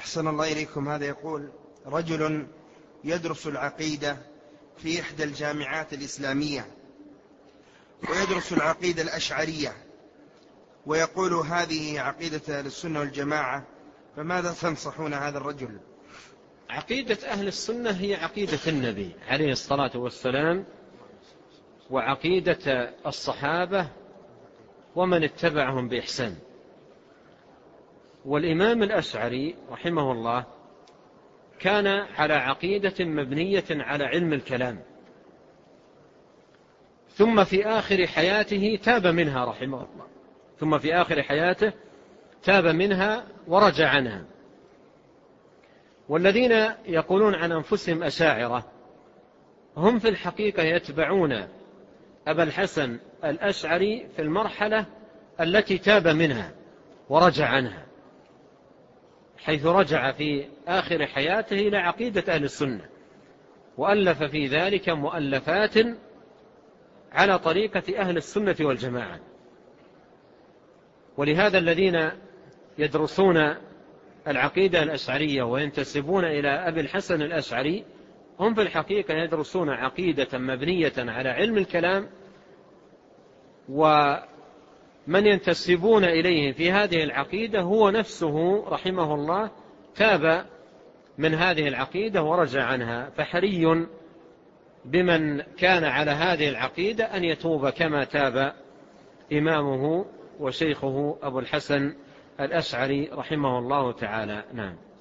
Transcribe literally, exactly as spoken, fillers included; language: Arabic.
أحسن الله إليكم. هذا يقول: رجل يدرس العقيدة في إحدى الجامعات الإسلامية ويدرس العقيدة الأشعرية ويقول هذه عقيدة أهل السنة والجماعة، فماذا تنصحون هذا الرجل؟ عقيدة أهل السنة هي عقيدة النبي عليه الصلاة والسلام وعقيدة الصحابة ومن اتبعهم بإحسان. والإمام الأشعري رحمه الله كان على عقيدة مبنية على علم الكلام، ثم في آخر حياته تاب منها رحمه الله ثم في آخر حياته تاب منها ورجع عنها. والذين يقولون عن أنفسهم أشاعرة هم في الحقيقة يتبعون أبا الحسن الأشعري في المرحلة التي تاب منها ورجع عنها، حيث رجع في آخر حياته إلى عقيدة أهل السنة، وألف في ذلك مؤلفات على طريقة أهل السنة والجماعة. ولهذا الذين يدرسون العقيدة الأشعرية وينتسبون إلى أبي الحسن الأشعري هم في الحقيقة يدرسون عقيدة مبنية على علم الكلام، ومن ينتسبون إليه في هذه العقيدة هو نفسه رحمه الله تاب من هذه العقيدة ورجع عنها. فحري بمن كان على هذه العقيدة أن يتوب كما تاب إمامه وشيخه أبو الحسن الأشعري رحمه الله تعالى. نعم.